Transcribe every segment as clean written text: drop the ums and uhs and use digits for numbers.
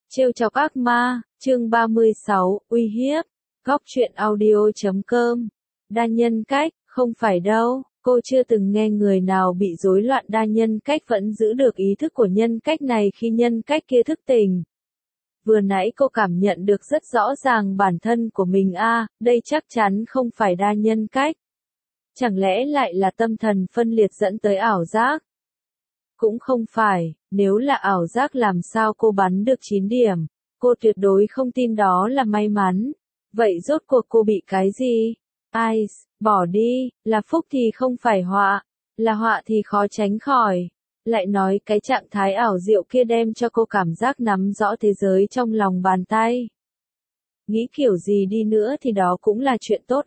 Trêu chọc ác ma, chương 36, uy hiếp. Góc truyện audio.com. Đa nhân cách, không phải đâu, cô chưa từng nghe người nào bị rối loạn đa nhân cách vẫn giữ được ý thức của nhân cách này khi nhân cách kia thức tỉnh. Vừa nãy cô cảm nhận được rất rõ ràng bản thân của mình đây chắc chắn không phải đa nhân cách. Chẳng lẽ lại là tâm thần phân liệt dẫn tới ảo giác? Cũng không phải, nếu là ảo giác làm sao cô bắn được 9 điểm, cô tuyệt đối không tin đó là may mắn. Vậy rốt cuộc cô bị cái gì? Ice, bỏ đi, là phúc thì không phải họa, là họa thì khó tránh khỏi. Lại nói cái trạng thái ảo diệu kia đem cho cô cảm giác nắm rõ thế giới trong lòng bàn tay. Nghĩ kiểu gì đi nữa thì đó cũng là chuyện tốt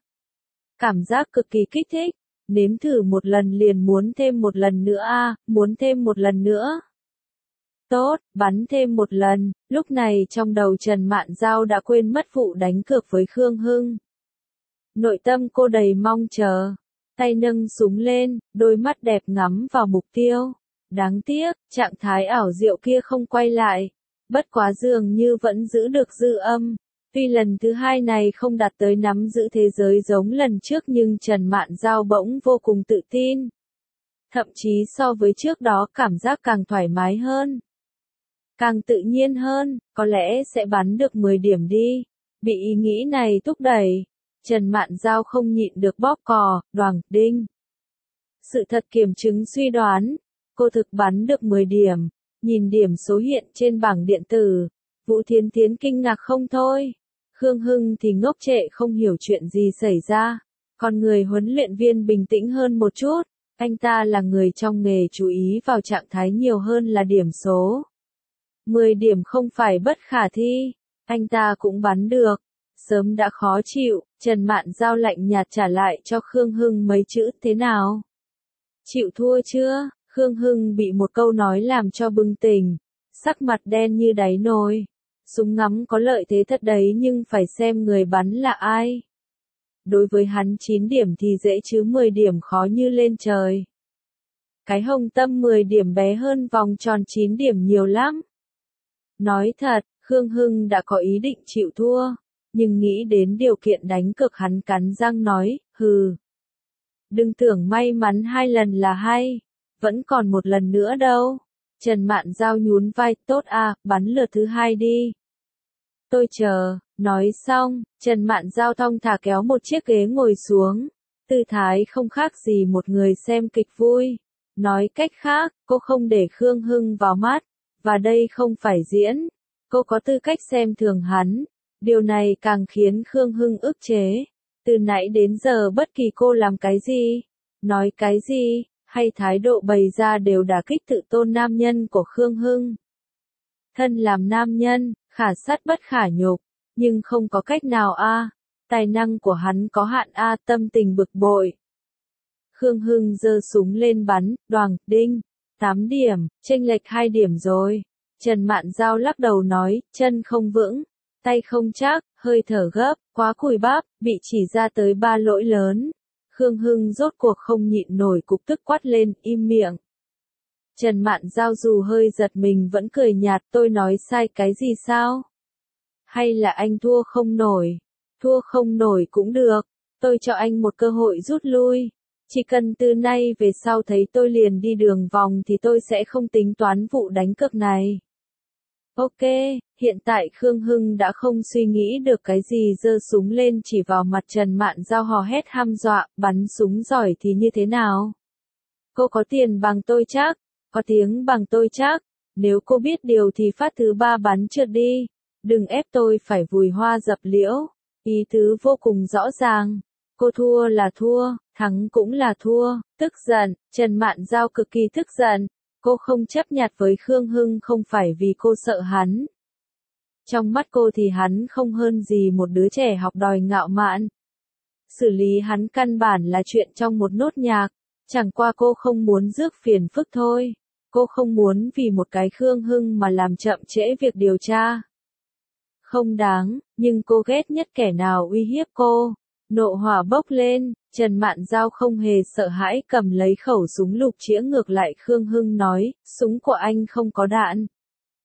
Cảm giác cực kỳ kích thích. Nếm thử một lần liền muốn thêm một lần nữa muốn thêm một lần nữa. Tốt, bắn thêm một lần, lúc này trong đầu Trần Mạn Giao đã quên mất vụ đánh cược với Khương Hưng. Nội tâm cô đầy mong chờ, tay nâng súng lên, đôi mắt đẹp ngắm vào mục tiêu. Đáng tiếc, trạng thái ảo diệu kia không quay lại, bất quá dường như vẫn giữ được dư âm. Tuy lần thứ hai này không đạt tới nắm giữ thế giới giống lần trước nhưng Trần Mạn Giao bỗng vô cùng tự tin. Thậm chí so với trước đó cảm giác càng thoải mái hơn. Càng tự nhiên hơn, có lẽ sẽ bắn được 10 điểm đi. Bị ý nghĩ này thúc đẩy, Trần Mạn Giao không nhịn được bóp cò, đoàng, đinh. Sự thật kiểm chứng suy đoán, cô thực bắn được 10 điểm, nhìn điểm số hiện trên bảng điện tử. Vũ Thiến Thiến kinh ngạc không thôi. Khương Hưng thì ngốc trệ không hiểu chuyện gì xảy ra. Còn người huấn luyện viên bình tĩnh hơn một chút. Anh ta là người trong nghề chú ý vào trạng thái nhiều hơn là điểm số. 10 điểm không phải bất khả thi. Anh ta cũng bắn được. Sớm đã khó chịu, Trần Mạn Giao lạnh nhạt trả lại cho Khương Hưng mấy chữ thế nào. Chịu thua chưa? Khương Hưng bị một câu nói làm cho bừng tỉnh. Sắc mặt đen như đáy nồi. Súng ngắm có lợi thế thật đấy nhưng phải xem người bắn là ai. Đối với hắn 9 điểm thì dễ chứ 10 điểm khó như lên trời. Cái hồng tâm 10 điểm bé hơn vòng tròn 9 điểm nhiều lắm. Nói thật, Khương Hưng đã có ý định chịu thua, nhưng nghĩ đến điều kiện đánh cược hắn cắn răng nói, hừ. Đừng tưởng may mắn 2 lần là hay, vẫn còn một lần nữa đâu. Trần Mạn Giao nhún vai, tốt bắn lượt thứ 2 đi. Tôi chờ, nói xong, Trần Mạn Giao thong thả kéo một chiếc ghế ngồi xuống. Tư thái không khác gì một người xem kịch vui. Nói cách khác, cô không để Khương Hưng vào mắt, và đây không phải diễn. Cô có tư cách xem thường hắn. Điều này càng khiến Khương Hưng ức chế. Từ nãy đến giờ bất kỳ cô làm cái gì, nói cái gì, hay thái độ bày ra đều đả kích tự tôn nam nhân của Khương Hưng. Thân làm nam nhân, khả sát bất khả nhục, nhưng không có cách nào tài năng của hắn có hạn tâm tình bực bội. Khương Hưng giơ súng lên bắn, đoàng, đinh, 8 điểm, chênh lệch 2 điểm rồi. Trần Mạn Giao lắc đầu nói, chân không vững, tay không chắc, hơi thở gấp, quá cùi bắp, bị chỉ ra tới 3 lỗi lớn. Khương Hưng rốt cuộc không nhịn nổi cục tức quát lên, im miệng. Trần Mạn Giao dù hơi giật mình vẫn cười nhạt, tôi nói sai cái gì sao? Hay là anh thua không nổi? Thua không nổi cũng được, tôi cho anh một cơ hội rút lui. Chỉ cần từ nay về sau thấy tôi liền đi đường vòng thì tôi sẽ không tính toán vụ đánh cược này. Ok, hiện tại Khương Hưng đã không suy nghĩ được cái gì giơ súng lên chỉ vào mặt Trần Mạn Giao hò hét hăm dọa, bắn súng giỏi thì như thế nào? Cô có tiền bằng tôi chắc, có tiếng bằng tôi chắc, nếu cô biết điều thì phát thứ 3 bắn trượt đi, đừng ép tôi phải vùi hoa dập liễu, ý tứ vô cùng rõ ràng. Cô thua là thua, thắng cũng là thua, tức giận, Trần Mạn Giao cực kỳ tức giận. Cô không chấp nhặt với Khương Hưng không phải vì cô sợ hắn. Trong mắt cô thì hắn không hơn gì một đứa trẻ học đòi ngạo mạn. Xử lý hắn căn bản là chuyện trong một nốt nhạc, chẳng qua cô không muốn rước phiền phức thôi. Cô không muốn vì một cái Khương Hưng mà làm chậm trễ việc điều tra. Không đáng, nhưng cô ghét nhất kẻ nào uy hiếp cô. Nộ hỏa bốc lên, Trần Mạn Giao không hề sợ hãi cầm lấy khẩu súng lục chĩa ngược lại Khương Hưng nói, súng của anh không có đạn.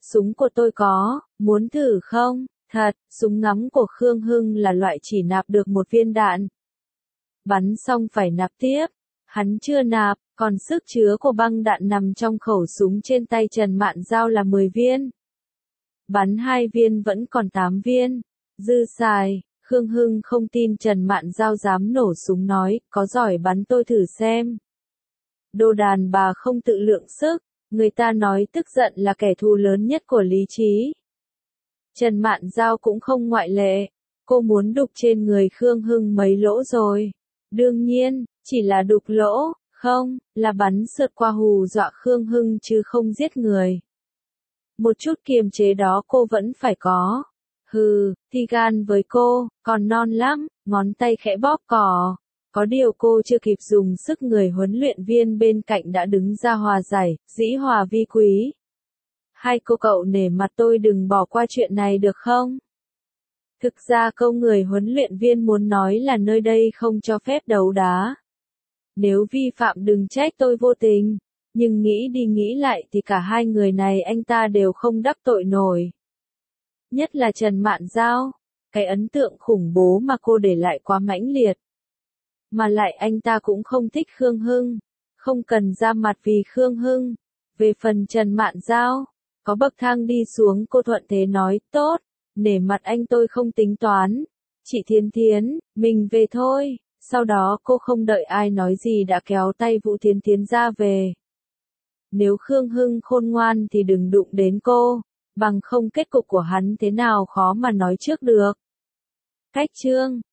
Súng của tôi có, muốn thử không? Thật, súng ngắm của Khương Hưng là loại chỉ nạp được một viên đạn. Bắn xong phải nạp tiếp. Hắn chưa nạp, còn sức chứa của băng đạn nằm trong khẩu súng trên tay Trần Mạn Giao là 10 viên. Bắn 2 viên vẫn còn 8 viên. Dư xài, Khương Hưng không tin Trần Mạn Giao dám nổ súng nói, có giỏi bắn tôi thử xem. Đồ đàn bà không tự lượng sức, người ta nói tức giận là kẻ thù lớn nhất của lý trí. Trần Mạn Giao cũng không ngoại lệ, cô muốn đục trên người Khương Hưng mấy lỗ rồi. Đương nhiên, chỉ là đục lỗ, không, là bắn sượt qua hù dọa Khương Hưng chứ không giết người. Một chút kiềm chế đó cô vẫn phải có. Hừ, thì gan với cô, còn non lắm, ngón tay khẽ bóp cò. Có điều cô chưa kịp dùng sức người huấn luyện viên bên cạnh đã đứng ra hòa giải, dĩ hòa vi quý. Hai cô cậu nể mặt tôi đừng bỏ qua chuyện này được không? Thực ra câu người huấn luyện viên muốn nói là nơi đây không cho phép đấu đá. Nếu vi phạm đừng trách tôi vô tình. Nhưng nghĩ đi nghĩ lại thì cả hai người này anh ta đều không đắc tội nổi. Nhất là Trần Mạn Giao. Cái ấn tượng khủng bố mà cô để lại quá mãnh liệt. Mà lại anh ta cũng không thích Khương Hưng. Không cần ra mặt vì Khương Hưng. Về phần Trần Mạn Giao, có bậc thang đi xuống cô thuận thế nói, tốt, nể mặt anh tôi không tính toán. Chị Thiến Thiến, mình về thôi. Sau đó cô không đợi ai nói gì đã kéo tay Vũ Thiến Thiến ra về. Nếu Khương Hưng khôn ngoan thì đừng đụng đến cô, bằng không kết cục của hắn thế nào khó mà nói trước được. Cách chương